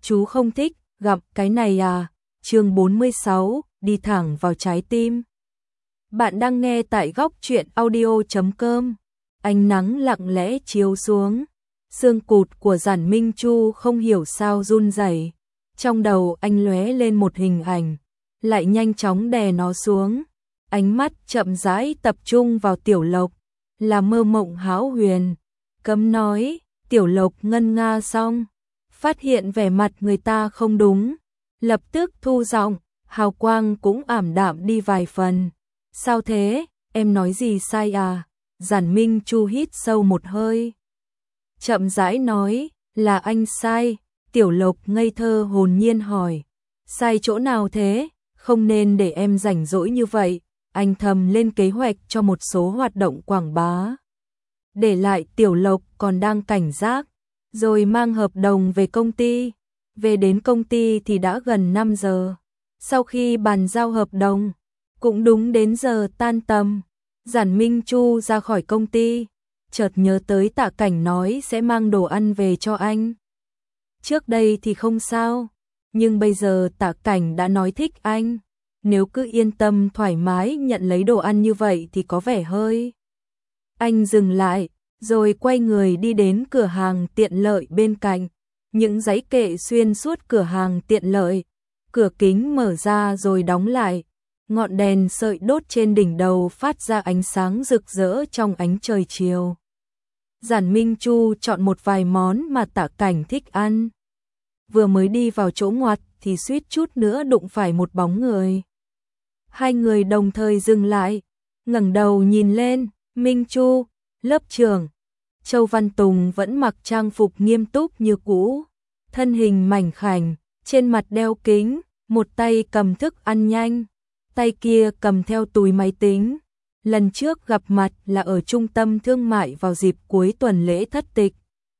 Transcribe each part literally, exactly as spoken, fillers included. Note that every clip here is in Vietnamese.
chú không thích gặp cái này à? Chương bốn mươi sáu, đi thẳng vào trái tim. Bạn đang nghe tại góc truyện audio chấm com. Ánh nắng lặng lẽ chiếu xuống, xương cụt của Giản Minh Chu không hiểu sao run rẩy. Trong đầu anh lóe lên một hình ảnh, lại nhanh chóng đè nó xuống. Ánh mắt chậm rãi tập trung vào Tiểu Lộc, là mơ mộng hão huyền. Cấm nói, Tiểu Lộc ngân nga xong, phát hiện vẻ mặt người ta không đúng, lập tức thu giọng, hào quang cũng ảm đạm đi vài phần. Sao thế, em nói gì sai à? Giản Minh Chu hít sâu một hơi, chậm rãi nói, là anh sai. Tiểu Lộc ngây thơ hồn nhiên hỏi, sai chỗ nào thế? Không nên để em rảnh rỗi như vậy. Anh thầm lên kế hoạch cho một số hoạt động quảng bá, để lại Tiểu Lộc còn đang cảnh giác, rồi mang hợp đồng về công ty. Về đến công ty thì đã gần năm giờ. Sau khi bàn giao hợp đồng, cũng đúng đến giờ tan tầm. Giản Minh Chu ra khỏi công ty, chợt nhớ tới Tạ Cảnh nói sẽ mang đồ ăn về cho anh. Trước đây thì không sao, nhưng bây giờ Tạ Cảnh đã nói thích anh, nếu cứ yên tâm thoải mái nhận lấy đồ ăn như vậy thì có vẻ hơi. Anh dừng lại, rồi quay người đi đến cửa hàng tiện lợi bên cạnh. Những dãy kệ xuyên suốt cửa hàng tiện lợi, cửa kính mở ra rồi đóng lại. Ngọn đèn sợi đốt trên đỉnh đầu phát ra ánh sáng rực rỡ trong ánh trời chiều. Giản Minh Chu chọn một vài món mà Tạ Cảnh thích ăn. Vừa mới đi vào chỗ ngoặt thì suýt chút nữa đụng phải một bóng người. Hai người đồng thời dừng lại, ngẩng đầu nhìn lên. Minh Chu, lớp trưởng. Châu Văn Tùng vẫn mặc trang phục nghiêm túc như cũ, thân hình mảnh khảnh, trên mặt đeo kính, một tay cầm thức ăn nhanh, tay kia cầm theo túi máy tính. Lần trước gặp mặt là ở trung tâm thương mại vào dịp cuối tuần lễ thất tịch.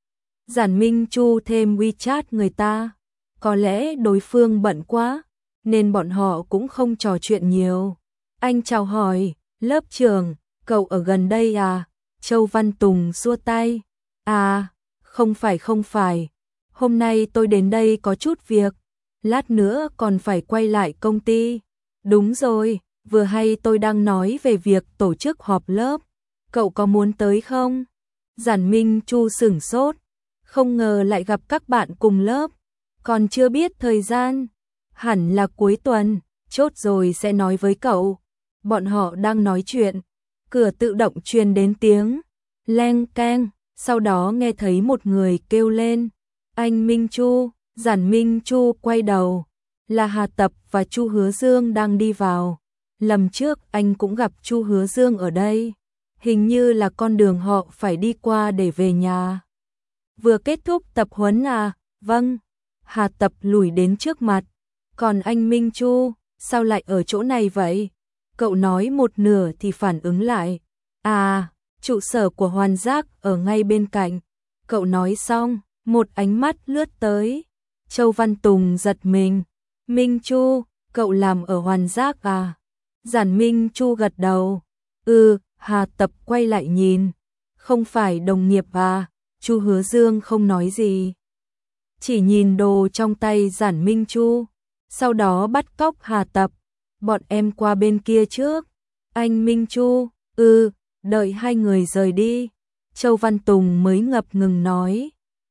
Giản Minh Chu thêm WeChat người ta, có lẽ đối phương bận quá, nên bọn họ cũng không trò chuyện nhiều. Anh chào hỏi, lớp trưởng, cậu ở gần đây à? Châu Văn Tùng xua tay. À, không phải không phải, hôm nay tôi đến đây có chút việc, lát nữa còn phải quay lại công ty. Đúng rồi, vừa hay tôi đang nói về việc tổ chức họp lớp, cậu có muốn tới không? Giản Minh Chu sửng sốt, không ngờ lại gặp các bạn cùng lớp, còn chưa biết thời gian, hẳn là cuối tuần, chốt rồi sẽ nói với cậu. Bọn họ đang nói chuyện, cửa tự động truyền đến tiếng leng keng, sau đó nghe thấy một người kêu lên, anh Minh Chu. Giản Minh Chu quay đầu, là Hà Tập và Chu Hứa Dương đang đi vào. Lần trước anh cũng gặp Chu Hứa Dương ở đây, hình như là con đường họ phải đi qua để về nhà. Vừa kết thúc tập huấn à? Vâng. Hà Tập lùi đến trước mặt. Còn anh Minh Chu, sao lại ở chỗ này vậy? Cậu nói một nửa thì phản ứng lại. À, trụ sở của Hoàn Giác ở ngay bên cạnh. Cậu nói xong, một ánh mắt lướt tới. Châu Văn Tùng giật mình. Minh Chu, cậu làm ở Hoàn Giác à? Giản Minh Chu gật đầu. Ừ. Hà Tập quay lại nhìn. Không phải đồng nghiệp à? Chu Hứa Dương không nói gì, chỉ nhìn đồ trong tay Giản Minh Chu, sau đó bắt cóc Hà Tập. Bọn em qua bên kia trước. Anh Minh Chu, ừ, đợi hai người rời đi. Châu Văn Tùng mới ngập ngừng nói,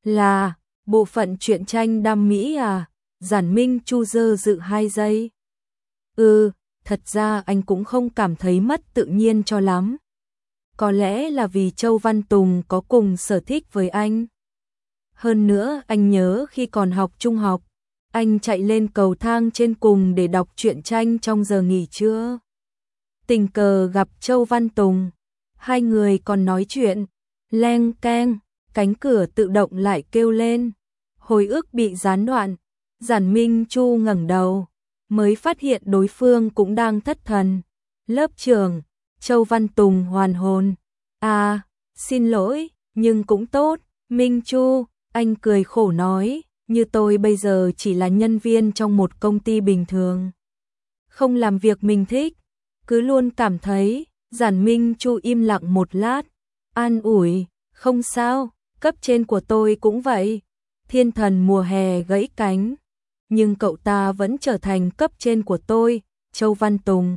là bộ phận truyện tranh đam mỹ à? Giản Minh Chu dơ dự hai giây. Ừ, thật ra anh cũng không cảm thấy mất tự nhiên cho lắm. Có lẽ là vì Châu Văn Tùng có cùng sở thích với anh. Hơn nữa anh nhớ khi còn học trung học, anh chạy lên cầu thang trên cùng để đọc truyện tranh trong giờ nghỉ trưa. Tình cờ gặp Châu Văn Tùng, hai người còn nói chuyện. Leng keng, cánh cửa tự động lại kêu lên. Hồi ức bị gián đoạn. Giản Minh Chu ngẩng đầu, mới phát hiện đối phương cũng đang thất thần. Lớp trưởng. Châu Văn Tùng hoàn hồn. À, xin lỗi, nhưng cũng tốt. Minh Chu, anh cười khổ nói, như tôi bây giờ chỉ là nhân viên trong một công ty bình thường, không làm việc mình thích, cứ luôn cảm thấy. Giản Minh Chu im lặng một lát, an ủi, không sao, cấp trên của tôi cũng vậy. thiên thần mùa hè gãy cánh, nhưng cậu ta vẫn trở thành cấp trên của tôi, Châu Văn Tùng.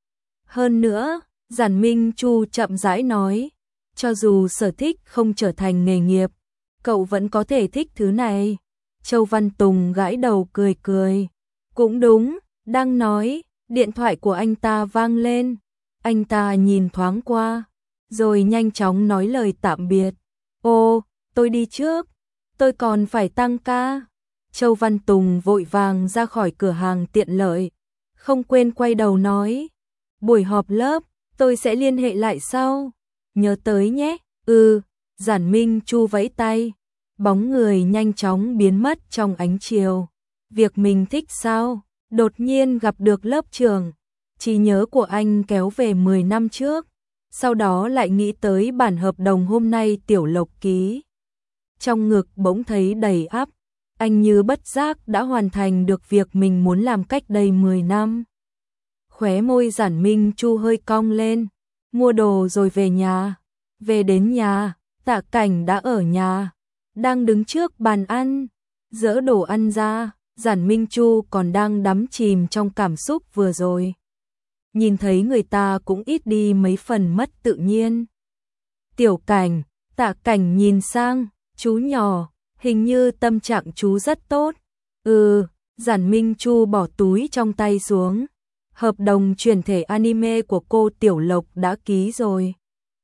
Hơn nữa, Giản Minh Chu chậm rãi nói, cho dù sở thích không trở thành nghề nghiệp, cậu vẫn có thể thích thứ này. Châu Văn Tùng gãi đầu cười cười. Cũng đúng, đang nói, điện thoại của anh ta vang lên. Anh ta nhìn thoáng qua, rồi nhanh chóng nói lời tạm biệt. Ô, tôi đi trước, tôi còn phải tăng ca. Châu Văn Tùng vội vàng ra khỏi cửa hàng tiện lợi, không quên quay đầu nói, buổi họp lớp, tôi sẽ liên hệ lại sau. Nhớ tới nhé. Ừ, Giản Minh Chu vẫy tay, bóng người nhanh chóng biến mất trong ánh chiều. Việc mình thích sao? Đột nhiên gặp được lớp trưởng. Trí nhớ của anh kéo về mười năm trước, sau đó lại nghĩ tới bản hợp đồng hôm nay Tiểu Lộc ký. Trong ngực bỗng thấy đầy ắp, anh như bất giác đã hoàn thành được việc mình muốn làm cách đây mười năm. Khóe môi Giản Minh Chu hơi cong lên, mua đồ rồi về nhà. Về đến nhà, Tạ Cảnh đã ở nhà, đang đứng trước bàn ăn, dỡ đồ ăn ra. Giản Minh Chu còn đang đắm chìm trong cảm xúc vừa rồi. Nhìn thấy người ta cũng ít đi mấy phần mất tự nhiên. Tiểu Cảnh, Tạ Cảnh nhìn sang, chú nhỏ, hình như tâm trạng chú rất tốt. Ừ, Giản Minh Chu bỏ túi trong tay xuống. Hợp đồng chuyển thể anime của cô Tiểu Lộc đã ký rồi.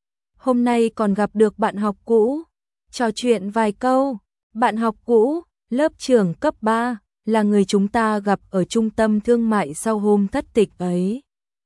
Hôm nay còn gặp được bạn học cũ, trò chuyện vài câu. Bạn học cũ, lớp trưởng cấp ba, là người chúng ta gặp ở trung tâm thương mại sau hôm thất tịch ấy.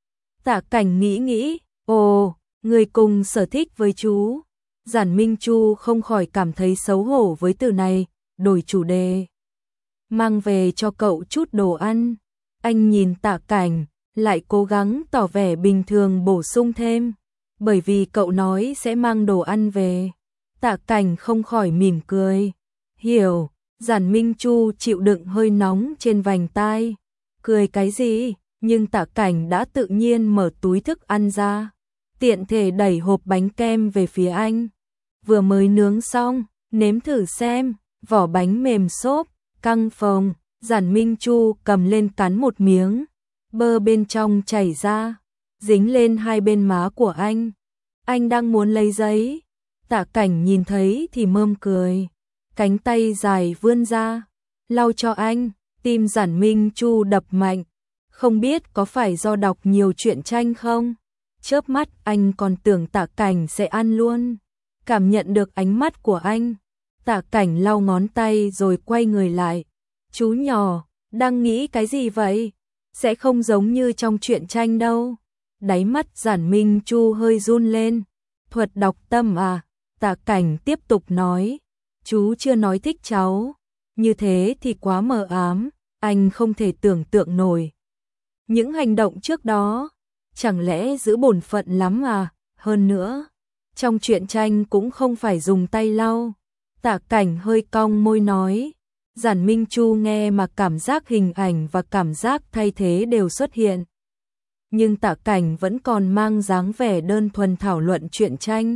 Tạ Cảnh nghĩ nghĩ, ồ, người cùng sở thích với chú. Giản Minh Chu không khỏi cảm thấy xấu hổ với từ này, đổi chủ đề. Mang về cho cậu chút đồ ăn. Anh nhìn Tạ Cảnh, lại cố gắng tỏ vẻ bình thường bổ sung thêm, bởi vì cậu nói sẽ mang đồ ăn về. Tạ Cảnh không khỏi mỉm cười. Hiểu. Giản Minh Chu chịu đựng hơi nóng trên vành tai. Cười cái gì? Nhưng Tạ Cảnh đã tự nhiên mở túi thức ăn ra, tiện thể đẩy hộp bánh kem về phía anh. Vừa mới nướng xong, nếm thử xem, vỏ bánh mềm xốp, căng phồng. Giản Minh Chu cầm lên cắn một miếng, bơ bên trong chảy ra, dính lên hai bên má của anh. Anh đang muốn lấy giấy. Tạ Cảnh nhìn thấy thì mơm cười, cánh tay dài vươn ra, lau cho anh. Tim Giản Minh Chu đập mạnh, không biết có phải do đọc nhiều truyện tranh không? Chớp mắt anh còn tưởng Tạ Cảnh sẽ ăn luôn. Cảm nhận được ánh mắt của anh, Tạ Cảnh lau ngón tay rồi quay người lại. Chú nhỏ, đang nghĩ cái gì vậy? Sẽ không giống như trong truyện tranh đâu. Đáy mắt Giản Minh Chu hơi run lên. Thuật đọc tâm à? Tạ Cảnh tiếp tục nói. Chú chưa nói thích cháu. Như thế thì quá mờ ám, anh không thể tưởng tượng nổi. Những hành động trước đó, chẳng lẽ giữ bổn phận lắm à? Hơn nữa, trong truyện tranh cũng không phải dùng tay lau. Tạ Cảnh hơi cong môi nói. Giản Minh Chu nghe mà cảm giác hình ảnh và cảm giác thay thế đều xuất hiện. Nhưng Tạ Cảnh vẫn còn mang dáng vẻ đơn thuần thảo luận truyện tranh.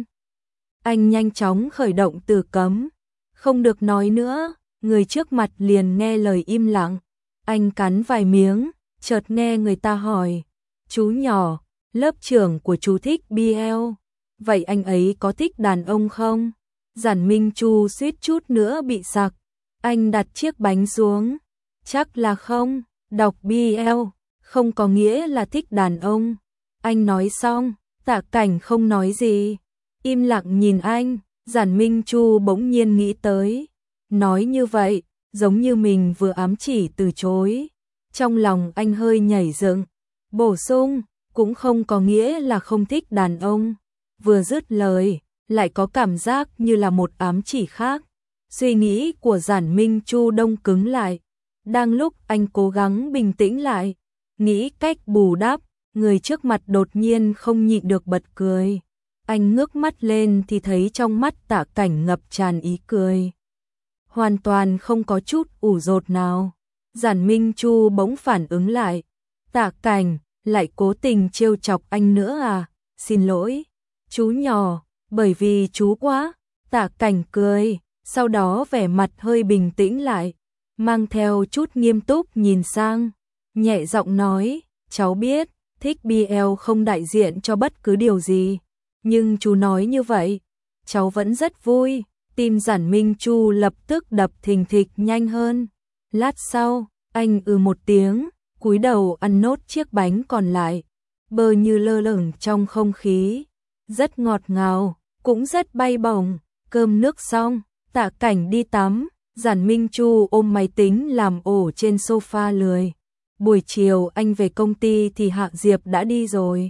Anh nhanh chóng khởi động từ cấm. Không được nói nữa, người trước mặt liền nghe lời im lặng. Anh cắn vài miếng, chợt nghe người ta hỏi. Chú nhỏ, lớp trưởng của chú thích bê lờ. Vậy anh ấy có thích đàn ông không? Giản Minh Chu suýt chút nữa bị sặc. Anh đặt chiếc bánh xuống. Chắc là không, đọc bê lờ không có nghĩa là thích đàn ông. Anh nói xong, Tạ Cảnh không nói gì, im lặng nhìn anh. Giản Minh Chu bỗng nhiên nghĩ tới, nói như vậy, giống như mình vừa ám chỉ từ chối. Trong lòng anh hơi nhảy dựng, bổ sung, cũng không có nghĩa là không thích đàn ông. Vừa dứt lời, lại có cảm giác như là một ám chỉ khác. Suy nghĩ của Giản Minh Chu đông cứng lại. Đang lúc anh cố gắng bình tĩnh lại, nghĩ cách bù đắp, người trước mặt đột nhiên không nhịn được bật cười. Anh ngước mắt lên thì thấy trong mắt Tạ Cảnh ngập tràn ý cười, hoàn toàn không có chút ủ rột nào. Giản Minh Chu bỗng phản ứng lại. Tạ Cảnh, lại cố tình trêu chọc anh nữa à? Xin lỗi, chú nhỏ, bởi vì chú quá. Tạ Cảnh cười, sau đó vẻ mặt hơi bình tĩnh lại, mang theo chút nghiêm túc nhìn sang, nhẹ giọng nói, cháu biết, thích bê lờ không đại diện cho bất cứ điều gì, nhưng chú nói như vậy, cháu vẫn rất vui. Tim Giản Minh Chu lập tức đập thình thịch nhanh hơn. Lát sau, anh ừ một tiếng, cúi đầu ăn nốt chiếc bánh còn lại, bơ như lơ lửng trong không khí, rất ngọt ngào, cũng rất bay bổng. Cơm nước xong, Tạ Cảnh đi tắm, Giản Minh Chu ôm máy tính làm ổ trên sofa lười. Buổi chiều anh về công ty thì Hạ Diệp đã đi rồi.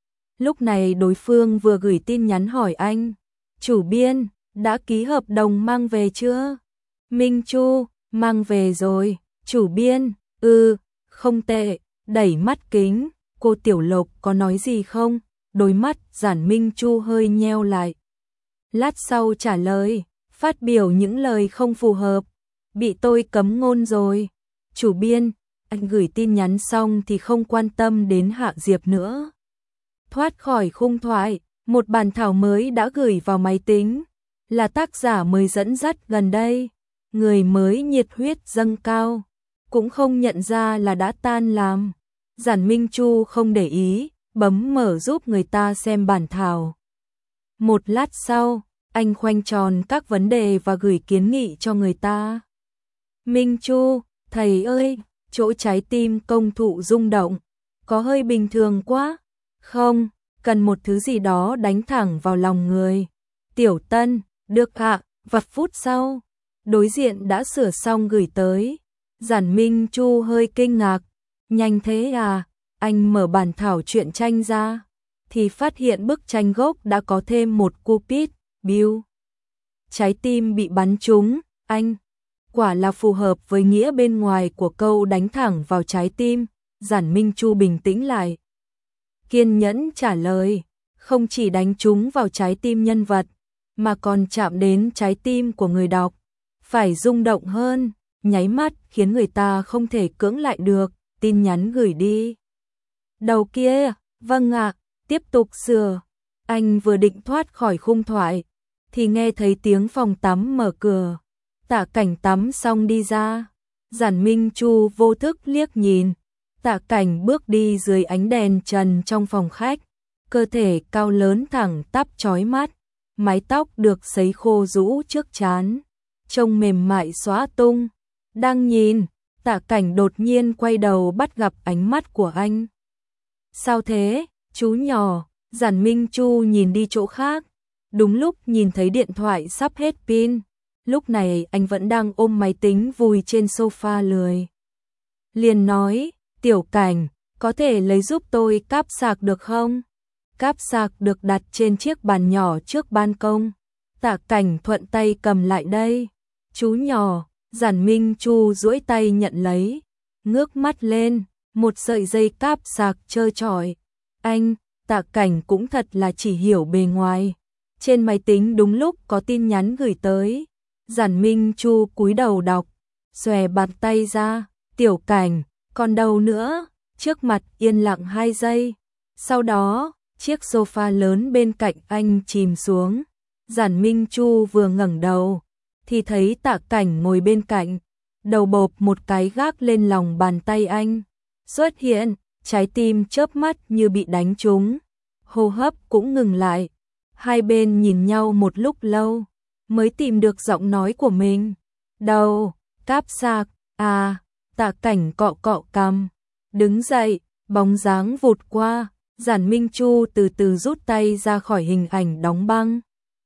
Lúc này đối phương vừa gửi tin nhắn hỏi anh, chủ biên, đã ký hợp đồng mang về chưa? Minh Chu, mang về rồi. Chủ biên, ừ, không tệ. Đẩy mắt kính, cô Tiểu Lộc có nói gì không? Đôi mắt Giản Minh Chu hơi nheo lại. Lát sau trả lời, phát biểu những lời không phù hợp, bị tôi cấm ngôn rồi. Chủ biên, anh gửi tin nhắn xong thì không quan tâm đến Hạ Diệp nữa. Thoát khỏi khung thoại, một bản thảo mới đã gửi vào máy tính, là tác giả mới dẫn dắt gần đây, người mới nhiệt huyết dâng cao, cũng không nhận ra là đã tan làm. Giản Minh Chu không để ý, bấm mở giúp người ta xem bản thảo. Một lát sau, anh khoanh tròn các vấn đề và gửi kiến nghị cho người ta. Minh Chu, thầy ơi, chỗ trái tim công thụ rung động, có hơi bình thường quá. Không, cần một thứ gì đó đánh thẳng vào lòng người. Tiểu Tân, được ạ, vài phút sau, đối diện đã sửa xong gửi tới. Giản Minh Chu hơi kinh ngạc, nhanh thế à? Anh mở bản thảo truyện tranh ra, thì phát hiện bức tranh gốc đã có thêm một Cupid, Bill. Trái tim bị bắn trúng, anh. Quả là phù hợp với nghĩa bên ngoài của câu đánh thẳng vào trái tim. Giản Minh Chu bình tĩnh lại, kiên nhẫn trả lời, không chỉ đánh trúng vào trái tim nhân vật, mà còn chạm đến trái tim của người đọc. Phải rung động hơn, nháy mắt khiến người ta không thể cưỡng lại được. Tin nhắn gửi đi. Đầu kia, vâng ạ, tiếp tục sửa. Anh vừa định thoát khỏi khung thoại, thì nghe thấy tiếng phòng tắm mở cửa. Tạ Cảnh tắm xong đi ra. Giản Minh Chu vô thức liếc nhìn. Tạ Cảnh bước đi dưới ánh đèn trần trong phòng khách, cơ thể cao lớn thẳng tắp chói mắt, mái tóc được sấy khô rũ trước trán, trông mềm mại xõa tung. Đang nhìn, Tạ Cảnh đột nhiên quay đầu bắt gặp ánh mắt của anh. Sao thế, chú nhỏ? Giản Minh Chu nhìn đi chỗ khác, đúng lúc nhìn thấy điện thoại sắp hết pin. Lúc này anh vẫn đang ôm máy tính vùi trên sofa lười. Liền nói, Tiểu Cảnh, có thể lấy giúp tôi cáp sạc được không? Cáp sạc được đặt trên chiếc bàn nhỏ trước ban công. Tạ Cảnh thuận tay cầm lại đây. Chú nhỏ. Giản Minh Chu duỗi tay nhận lấy, ngước mắt lên, một sợi dây cáp sạc trơ trọi. Anh, Tạ Cảnh cũng thật là chỉ hiểu bề ngoài. Trên máy tính đúng lúc có tin nhắn gửi tới. Giản Minh Chu cúi đầu đọc, xòe bàn tay ra, Tiểu Cảnh, còn đâu nữa? Trước mặt yên lặng hai giây. Sau đó, chiếc sofa lớn bên cạnh anh chìm xuống. Giản Minh Chu vừa ngẩng đầu, thì thấy Tạ Cảnh ngồi bên cạnh, đầu bộp một cái gác lên lòng bàn tay anh. Xuất hiện, trái tim chớp mắt như bị đánh trúng, hô hấp cũng ngừng lại. Hai bên nhìn nhau một lúc lâu, mới tìm được giọng nói của mình. Đâu, cáp sạc, à, Tạ Cảnh cọ cọ cằm, đứng dậy, bóng dáng vụt qua. Giản Minh Chu từ từ rút tay ra khỏi hình ảnh đóng băng.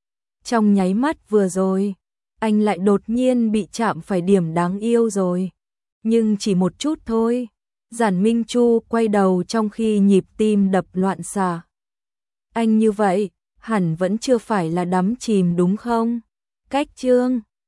Trong nháy mắt vừa rồi, anh lại đột nhiên bị chạm phải điểm đáng yêu rồi. Nhưng chỉ một chút thôi. Giản Minh Chu quay đầu trong khi nhịp tim đập loạn xạ. Anh như vậy, hẳn vẫn chưa phải là đắm chìm đúng không? Cách chương